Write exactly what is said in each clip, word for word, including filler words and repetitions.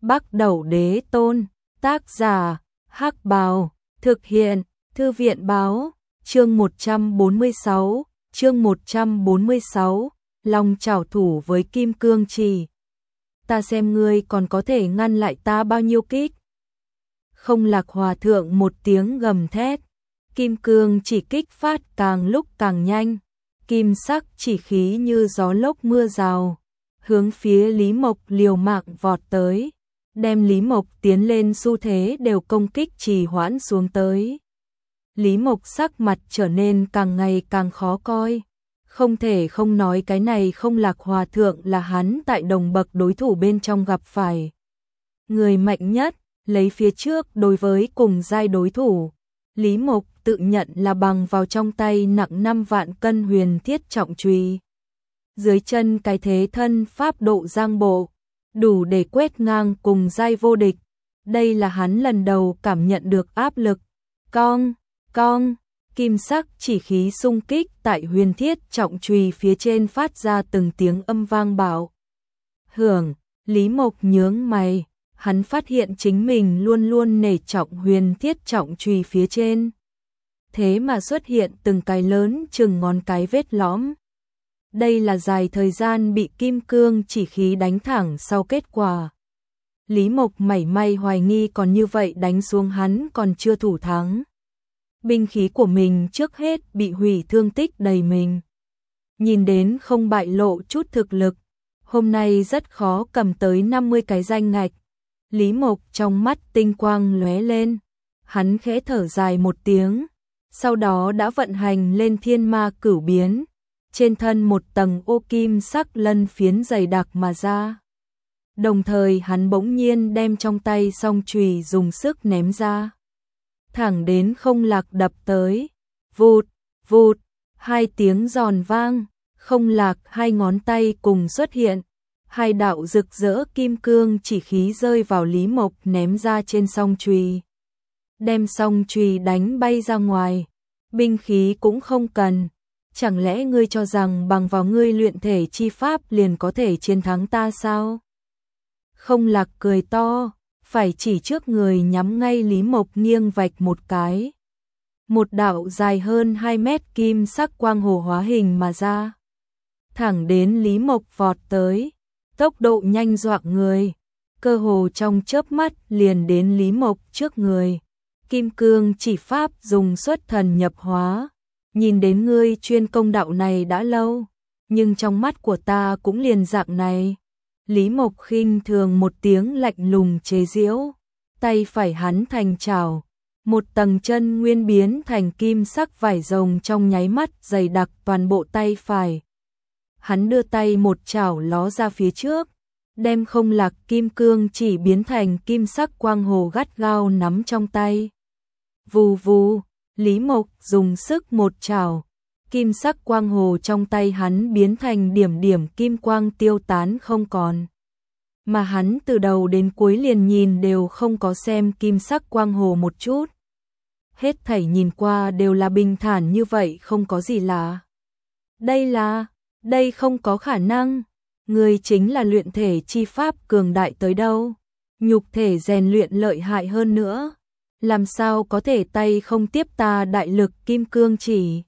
Bắc Đẩu Đế Tôn, tác giả, Hắc Bào, thực hiện, Thư viện báo, chương một trăm bốn mươi sáu, chương một trăm bốn mươi sáu, Long trảo thủ với kim cương chỉ. Ta xem ngươi còn có thể ngăn lại ta bao nhiêu kích. Không Lạc Hòa thượng một tiếng gầm thét, kim cương chỉ kích phát càng lúc càng nhanh, kim sắc chỉ khí như gió lốc mưa rào, hướng phía Lý Mộc liều mạng vọt tới, đem Lý Mộc tiến lên xu thế đều công kích trì hoãn xuống tới. Lý Mộc sắc mặt trở nên càng ngày càng khó coi, không thể không nói cái này Không Lạc Hòa thượng là hắn tại đồng bậc đối thủ bên trong gặp phải người mạnh nhất, lấy phía trước đối với cùng giai đối thủ. Lý Mộc tự nhận là bằng vào trong tay nặng năm vạn cân huyền thiết trọng chùy, dưới chân cái thế thân pháp độ giang bộ, đủ để quét ngang cùng giai vô địch. Đây là hắn lần đầu cảm nhận được áp lực. Cong, cong, kim sắc chỉ khí xung kích tại huyền thiết trọng chùy phía trên phát ra từng tiếng âm vang bạo hưởng. Lý Mộc nhướng mày, hắn phát hiện chính mình luôn luôn nể trọng huyền thiết trọng chùy phía trên, thế mà xuất hiện từng cái lớn chừng ngón cái vết lõm. Đây là dài thời gian bị kim cương chỉ khí đánh thẳng sau kết quả. Lý Mộc mảy may hoài nghi còn như vậy đánh xuống hắn còn chưa thủ thắng. Binh khí của mình trước hết bị hủy, thương tích đầy mình. Nhìn đến không bại lộ chút thực lực, hôm nay rất khó cầm tới năm mươi cái danh ngạch. Lý Mộc trong mắt tinh quang lóe lên, hắn khẽ thở dài một tiếng, sau đó đã vận hành lên thiên ma cửu biến, trên thân một tầng ô kim sắc lân phiến dày đặc mà ra. Đồng thời hắn bỗng nhiên đem trong tay song chùy dùng sức ném ra, thẳng đến Không Lạc đập tới. Vụt, vụt, hai tiếng giòn vang, Không Lạc hai ngón tay cùng xuất hiện, hai đạo rực rỡ kim cương chỉ khí rơi vào Lý Mộc ném ra trên song chùy, đem song chùy đánh bay ra ngoài. Binh khí cũng không cần, chẳng lẽ ngươi cho rằng bằng vào ngươi luyện thể chi pháp liền có thể chiến thắng ta sao? Không Lạc cười to, phải chỉ trước người nhắm ngay Lý Mộc nghiêng vạch một cái. Một đạo dài hơn hai mét kim sắc quang hồ hóa hình mà ra, thẳng đến Lý Mộc vọt tới, tốc độ nhanh dọa người, cơ hồ trong chớp mắt liền đến Lý Mộc trước người. Kim cương chỉ pháp dùng xuất thần nhập hóa, nhìn đến ngươi chuyên công đạo này đã lâu, nhưng trong mắt của ta cũng liền dạng này. Lý Mộc khinh thường một tiếng lạnh lùng chế giễu, tay phải hắn thành chảo, một tầng chân nguyên biến thành kim sắc vải rồng trong nháy mắt dày đặc toàn bộ tay phải. Hắn đưa tay một chảo ló ra phía trước, đem Không Lạc kim cương chỉ biến thành kim sắc quang hồ gắt gao nắm trong tay. Vù vù, Lý Mộc dùng sức một chảo, kim sắc quang hồ trong tay hắn biến thành điểm điểm kim quang tiêu tán không còn. Mà hắn từ đầu đến cuối liền nhìn đều không có xem kim sắc quang hồ một chút. Hết thảy nhìn qua đều là bình thản như vậy, không có gì lạ. Đây là, đây không có khả năng. Ngươi chính là luyện thể chi pháp cường đại tới đâu, nhục thể rèn luyện lợi hại hơn nữa, làm sao có thể tay không tiếp ta đại lực kim cương chỉ.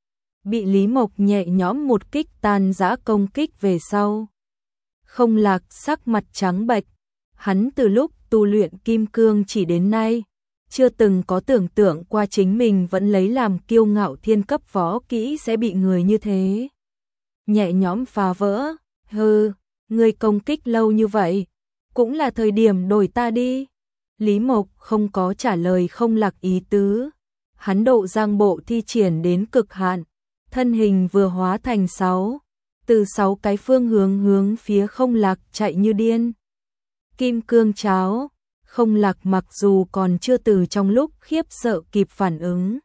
Bị Lý Mộc nhẹ nhõm một kích tan rã công kích về sau, Không Lạc sắc mặt trắng bệch, hắn từ lúc tu luyện kim cương chỉ đến nay, chưa từng có tưởng tượng qua chính mình vẫn lấy làm kiêu ngạo thiên cấp võ kỹ sẽ bị người như thế nhẹ nhõm phá vỡ. Hừ, ngươi công kích lâu như vậy, cũng là thời điểm đổi ta đi. Lý Mộc không có trả lời Không Lạc ý tứ, hắn độ giang bộ thi triển đến cực hạn, thân hình vừa hóa thành sáu, từ sáu cái phương hướng hướng phía Không Lạc chạy như điên. Kim cương cháo, Không Lạc mặc dù còn chưa từ trong lúc khiếp sợ kịp phản ứng,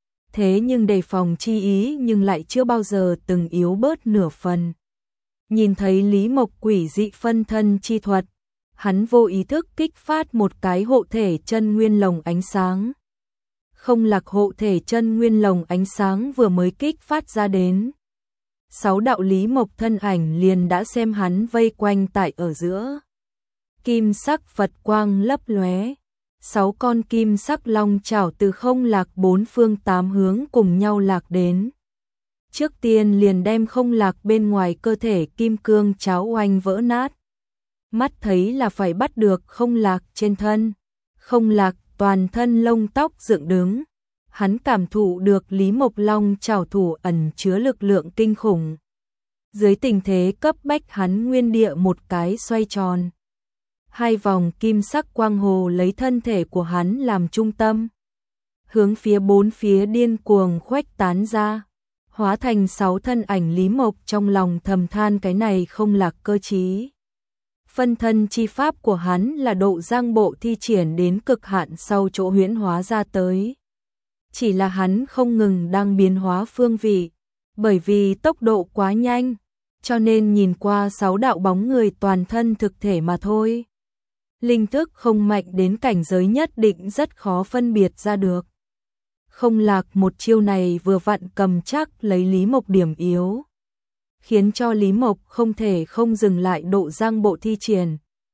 thế nhưng đề phòng chi ý nhưng lại chưa bao giờ từng yếu bớt nửa phần. Nhìn thấy Lý Mộc quỷ dị phân thân chi thuật, hắn vô ý thức kích phát một cái hộ thể chân nguyên lồng ánh sáng. Không Lạc hộ thể chân nguyên lồng ánh sáng vừa mới kích phát ra đến, sáu đạo Lý Mộc thân ảnh liền đã xem hắn vây quanh tại ở giữa. kim sắc Phật quang lấp lóe. Sáu con kim sắc long chảo từ không lạc bốn phương tám hướng cùng nhau lạc đến. Trước tiên liền đem không lạc bên ngoài cơ thể kim cương cháo oanh vỡ nát. Mắt thấy là phải bắt được không lạc trên thân. Không lạc toàn thân lông tóc dựng đứng. Hắn cảm thụ được Lý Mộc Long chảo thủ ẩn chứa lực lượng kinh khủng. Dưới tình thế cấp bách hắn nguyên địa một cái xoay tròn. Hai vòng kim sắc quang hồ lấy thân thể của hắn làm trung tâm. Hướng phía bốn phía điên cuồng khuếch tán ra. Hóa thành sáu thân ảnh Lý Mộc trong lòng thầm than cái này không lạc cơ trí. Phân thân chi pháp của hắn là độ giang bộ thi triển đến cực hạn sau chỗ huyễn hóa ra tới. Chỉ là hắn không ngừng đang biến hóa phương vị, bởi vì tốc độ quá nhanh, cho nên nhìn qua sáu đạo bóng người toàn thân thực thể mà thôi. Linh thức không mạnh đến cảnh giới nhất định rất khó phân biệt ra được. Không lạc một chiêu này vừa vặn cầm chắc lấy Lý Mộc điểm yếu, khiến cho Lý Mộc không thể không dừng lại độ giang bộ thi triển.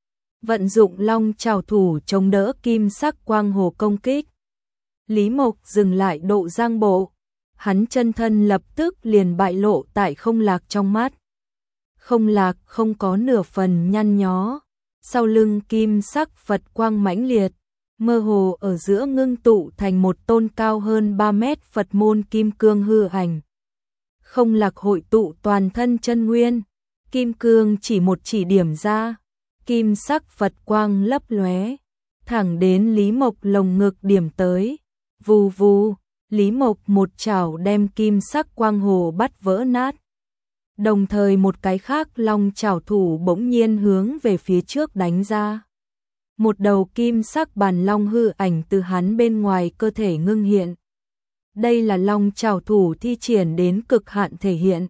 Vận dụng long trảo thủ chống đỡ kim sắc quang hồ công kích. Lý Mộc dừng lại độ giang bộ, hắn chân thân lập tức liền bại lộ tại không lạc trong mắt. Không lạc không có nửa phần nhăn nhó, sau lưng kim sắc Phật quang mãnh liệt, mơ hồ ở giữa ngưng tụ thành một tôn cao hơn ba mét Phật môn kim cương hư ảnh. Không lạc hội tụ toàn thân chân nguyên, kim cương chỉ một chỉ điểm ra, kim sắc Phật quang lấp lóe, thẳng đến Lý Mộc lồng ngực điểm tới. Vù vù, Lý Mộc một chảo đem kim sắc quang hồ bắt vỡ nát. Đồng thời một cái khác long chảo thủ bỗng nhiên hướng về phía trước đánh ra. Một đầu kim sắc bàn long hư ảnh từ hắn bên ngoài cơ thể ngưng hiện. Đây là long chảo thủ thi triển đến cực hạn thể hiện.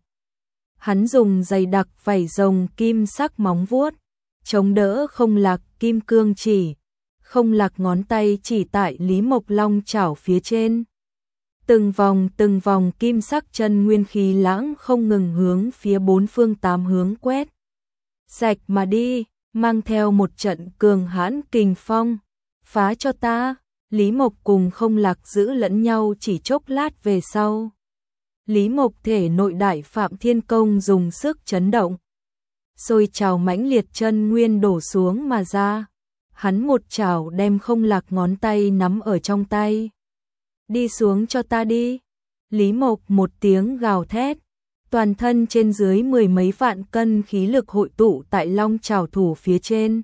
Hắn dùng dày đặc vảy rồng kim sắc móng vuốt, chống đỡ không lạc kim cương chỉ. Không lạc ngón tay chỉ tại Lý Mộc Long chảo phía trên. Từng vòng từng vòng kim sắc chân nguyên khí lãng không ngừng hướng phía bốn phương tám hướng quét. Sạch mà đi, mang theo một trận cường hãn kình phong. Phá cho ta, Lý Mộc cùng không lạc giữ lẫn nhau chỉ chốc lát về sau. Lý Mộc thể nội đại phạm thiên công dùng sức chấn động. Rồi trào mãnh liệt chân nguyên đổ xuống mà ra. Hắn một chảo đem không lạc ngón tay nắm ở trong tay. Đi xuống cho ta đi. Lý Mộc một tiếng gào thét. Toàn thân trên dưới mười mấy vạn cân khí lực hội tụ tại long chảo thủ phía trên.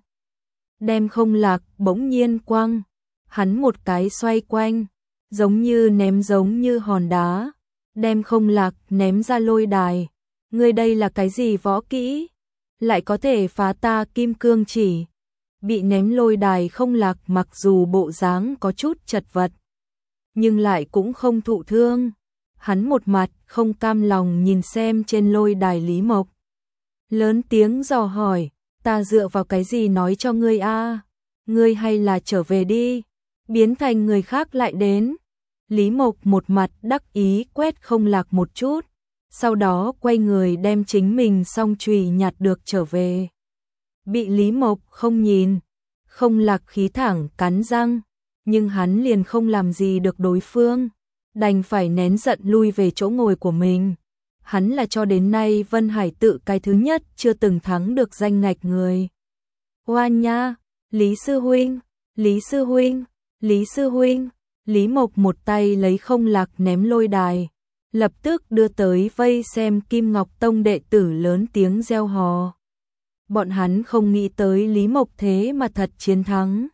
Đem không lạc bỗng nhiên quăng. Hắn một cái xoay quanh. Giống như ném giống như hòn đá. Đem không lạc ném ra lôi đài. Ngươi đây là cái gì võ kỹ? Lại có thể phá ta kim cương chỉ. Bị ném lôi đài không lạc mặc dù bộ dáng có chút chật vật, nhưng lại cũng không thụ thương. Hắn một mặt không cam lòng nhìn xem trên lôi đài Lý Mộc. Lớn tiếng dò hỏi, ta dựa vào cái gì nói cho ngươi a? Ngươi hay là trở về đi, biến thành người khác lại đến. Lý Mộc một mặt đắc ý quét không lạc một chút, sau đó quay người đem chính mình song chùy nhặt được trở về. Bị Lý Mộc không nhìn, không lạc khí thẳng cắn răng, nhưng hắn liền không làm gì được đối phương, đành phải nén giận lui về chỗ ngồi của mình. Hắn là cho đến nay Vân Hải tự cái thứ nhất chưa từng thắng được danh ngạch người. Oan nha, Lý sư huynh, Lý sư huynh, Lý sư huynh. Lý Mộc một tay lấy không lạc ném lôi đài, lập tức đưa tới vây xem Kim Ngọc Tông đệ tử lớn tiếng reo hò. Bọn hắn không nghĩ tới Lý Mộc thế mà thật chiến thắng.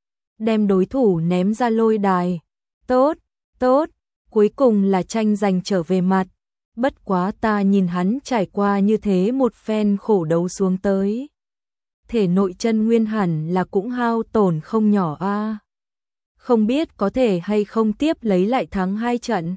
Đem đối thủ ném ra lôi đài. Tốt, tốt, cuối cùng là tranh giành trở về mặt. Bất quá ta nhìn hắn trải qua như thế một phen khổ đấu xuống tới. Thể nội chân nguyên hẳn là cũng hao tổn không nhỏ a. À. Không biết có thể hay không tiếp lấy lại thắng hai trận.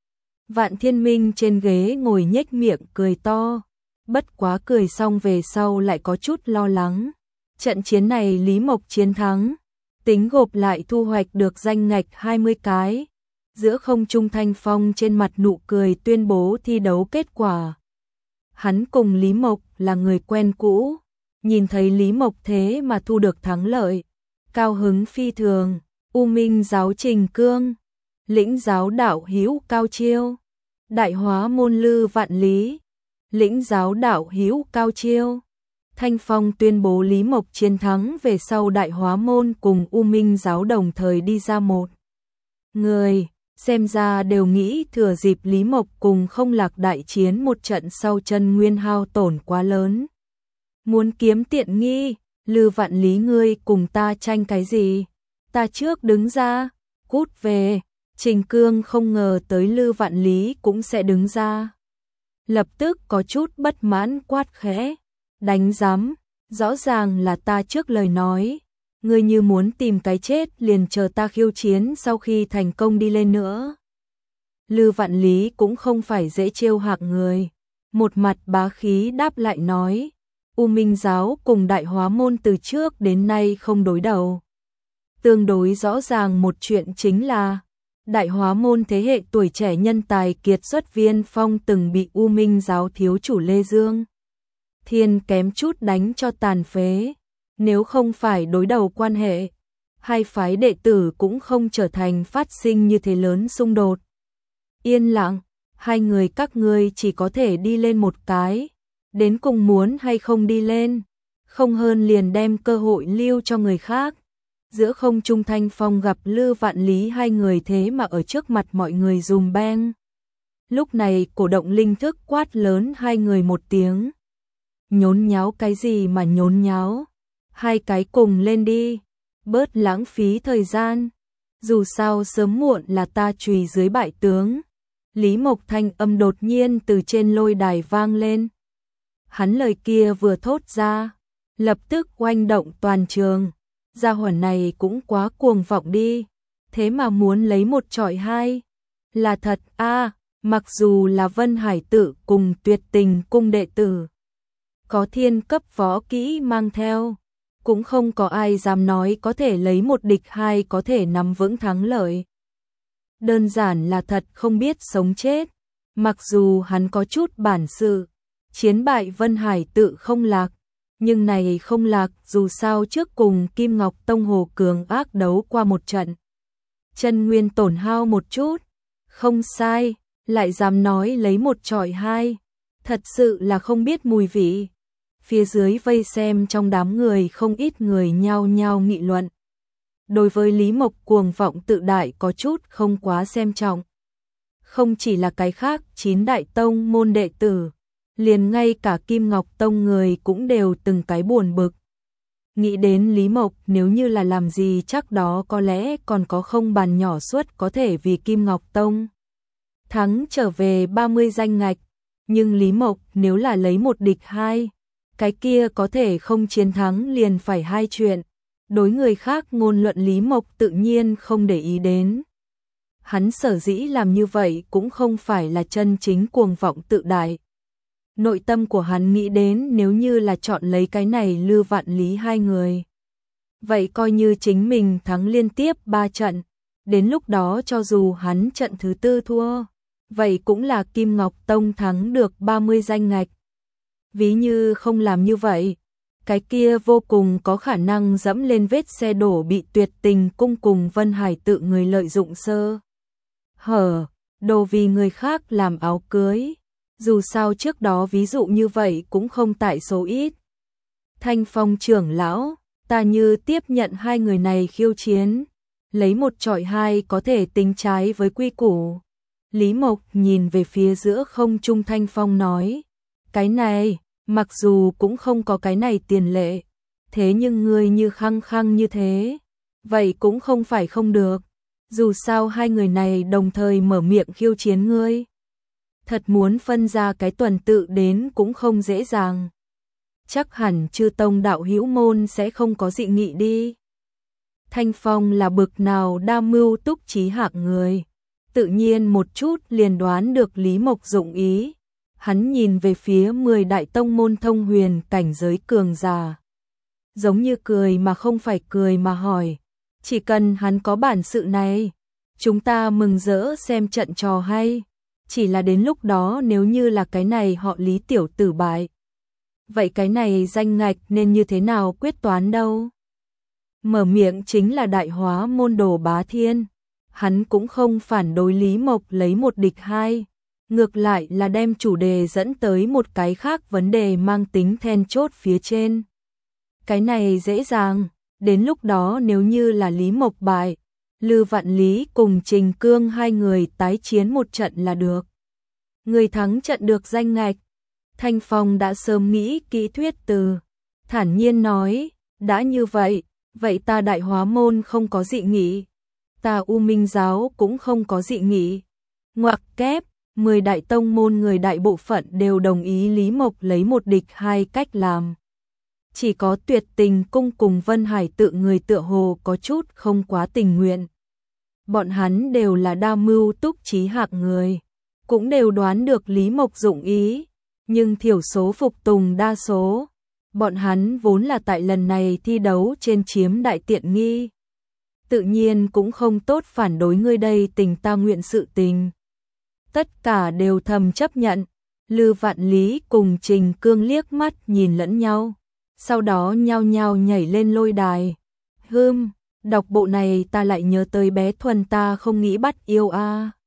Vạn Thiên Minh trên ghế ngồi nhếch miệng cười to. Bất quá cười xong về sau lại có chút lo lắng. Trận chiến này Lý Mộc chiến thắng, tính gộp lại thu hoạch được danh ngạch hai mươi cái. Giữa không trung Thanh Phong trên mặt nụ cười tuyên bố thi đấu kết quả. Hắn cùng Lý Mộc là người quen cũ, nhìn thấy Lý Mộc thế mà thu được thắng lợi, cao hứng phi thường. U Minh giáo Trình Cương, lĩnh giáo đạo hữu Cao Chiêu, đại hóa môn Lư Vạn Lý, lĩnh giáo đạo hữu Cao Chiêu. Thanh Phong tuyên bố Lý Mộc chiến thắng về sau, đại hóa môn cùng U Minh giáo đồng thời đi ra một người, xem ra đều nghĩ thừa dịp Lý Mộc cùng Không Lạc đại chiến một trận sau chân nguyên hao tổn quá lớn, muốn kiếm tiện nghi. Lư Vạn Lý, ngươi cùng ta tranh cái gì? Ta trước đứng ra, cút về. Trình Cương không ngờ tới Lư Vạn Lý cũng sẽ đứng ra, lập tức có chút bất mãn quát khẽ, đánh giám, rõ ràng là ta trước lời nói, ngươi như muốn tìm cái chết liền chờ ta khiêu chiến sau khi thành công đi lên nữa. Lư Vạn Lý cũng không phải dễ trêu hạng người, một mặt bá khí đáp lại nói, U Minh giáo cùng đại hóa môn từ trước đến nay không đối đầu. Tương đối rõ ràng một chuyện chính là đại hóa môn thế hệ tuổi trẻ nhân tài kiệt xuất Viên Phong từng bị U Minh giáo thiếu chủ Lê Dương Thiên kém chút đánh cho tàn phế, nếu không phải đối đầu quan hệ, hai phái đệ tử cũng không trở thành phát sinh như thế lớn xung đột. Yên lặng, hai người các ngươi chỉ có thể đi lên một cái, đến cùng muốn hay không đi lên, không hơn liền đem cơ hội lưu cho người khác. Giữa không trung Thanh Phong gặp Lư Vạn Lý hai người thế mà ở trước mặt mọi người dùm beng. Lúc này cổ động linh thức quát lớn hai người một tiếng. Nhốn nháo cái gì mà nhốn nháo, hai cái cùng lên đi, bớt lãng phí thời gian, dù sao sớm muộn là ta chùy dưới bại tướng. Lý Mộc thanh âm đột nhiên từ trên lôi đài vang lên. Hắn lời kia vừa thốt ra, lập tức oanh động toàn trường. Gia hỏa này cũng quá cuồng vọng đi, thế mà muốn lấy một chọi hai. Là thật a, à, mặc dù là Vân Hải Tự cùng Tuyệt Tình cung đệ tử, có thiên cấp võ kỹ mang theo, cũng không có ai dám nói có thể lấy một địch hai, có thể nắm vững thắng lợi. Đơn giản là thật không biết sống chết, mặc dù hắn có chút bản sự, chiến bại Vân Hải Tự Không Lạc, nhưng này Không Lạc dù sao trước cùng Kim Ngọc Tông Hồ Cường ác đấu qua một trận, chân nguyên tổn hao một chút, không sai, lại dám nói lấy một chọi hai, thật sự là không biết mùi vị. Phía dưới vây xem trong đám người không ít người nhao nhao nghị luận. Đối với Lý Mộc cuồng vọng tự đại có chút không quá xem trọng. Không chỉ là cái khác chín đại tông môn đệ tử, liền ngay cả Kim Ngọc Tông người cũng đều từng cái buồn bực. Nghĩ đến Lý Mộc nếu như là làm gì chắc đó có lẽ còn có không bàn nhỏ suất có thể vì Kim Ngọc Tông thắng trở về ba mươi danh ngạch. Nhưng Lý Mộc nếu là lấy một địch hai, cái kia có thể không chiến thắng liền phải hai chuyện. Đối người khác ngôn luận Lý Mộc tự nhiên không để ý đến. Hắn sở dĩ làm như vậy cũng không phải là chân chính cuồng vọng tự đại. Nội tâm của hắn nghĩ đến nếu như là chọn lấy cái này Lư Vạn Lý hai người, vậy coi như chính mình thắng liên tiếp ba trận, đến lúc đó cho dù hắn trận thứ tư thua, vậy cũng là Kim Ngọc Tông thắng được ba mươi danh ngạch. Ví như không làm như vậy, cái kia vô cùng có khả năng dẫm lên vết xe đổ bị Tuyệt Tình cung cùng Vân Hải Tự người lợi dụng sơ hở, đồ vì người khác làm áo cưới. Dù sao trước đó ví dụ như vậy cũng không tại số ít. Thanh Phong trưởng lão, ta như tiếp nhận hai người này khiêu chiến, lấy một chọi hai có thể tính trái với quy củ. Lý Mộc nhìn về phía giữa không trung Thanh Phong nói, cái này, mặc dù cũng không có cái này tiền lệ, thế nhưng ngươi như khăng khăng như thế, vậy cũng không phải không được. Dù sao hai người này đồng thời mở miệng khiêu chiến ngươi, thật muốn phân ra cái tuần tự đến cũng không dễ dàng. Chắc hẳn chư tông đạo hữu môn sẽ không có dị nghị đi. Thanh Phong là bực nào đa mưu túc trí hạng người, tự nhiên một chút liền đoán được Lý Mộc dụng ý. Hắn nhìn về phía mười đại tông môn thông huyền cảnh giới cường giả, giống như cười mà không phải cười mà hỏi, chỉ cần hắn có bản sự này, chúng ta mừng rỡ xem trận trò hay. Chỉ là đến lúc đó nếu như là cái này họ Lý tiểu tử bại, vậy cái này danh ngạch nên như thế nào quyết toán đâu? Mở miệng chính là Đại Hóa môn đồ Bá Thiên. Hắn cũng không phản đối Lý Mộc lấy một địch hai, ngược lại là đem chủ đề dẫn tới một cái khác vấn đề mang tính then chốt phía trên. Cái này dễ dàng, đến lúc đó nếu như là Lý Mộc bại, Lư Vạn Lý cùng Trình Cương hai người tái chiến một trận là được. Người thắng trận được danh ngạch. Thanh Phong đã sớm nghĩ kỹ thuyết từ, thản nhiên nói, đã như vậy, vậy ta Đại Hóa môn không có dị nghị, ta U Minh giáo cũng không có dị nghị. Ngoặc kép, mười đại tông môn người đại bộ phận đều đồng ý Lý Mộc lấy một địch hai cách làm. Chỉ có Tuyệt Tình cung cùng Vân Hải tự người tựa hồ có chút không quá tình nguyện. Bọn hắn đều là đa mưu túc trí hạng người, cũng đều đoán được Lý Mộc dụng ý, nhưng thiểu số phục tùng đa số. Bọn hắn vốn là tại lần này thi đấu trên chiếm đại tiện nghi, tự nhiên cũng không tốt phản đối ngươi đây tình ta nguyện sự tình. Tất cả đều thầm chấp nhận. Lư Vạn Lý cùng Trình Cương liếc mắt nhìn lẫn nhau, sau đó nhao nhao nhảy lên lôi đài. Hừm, đọc bộ này ta lại nhớ tới bé Thuần ta không nghĩ bắt yêu a.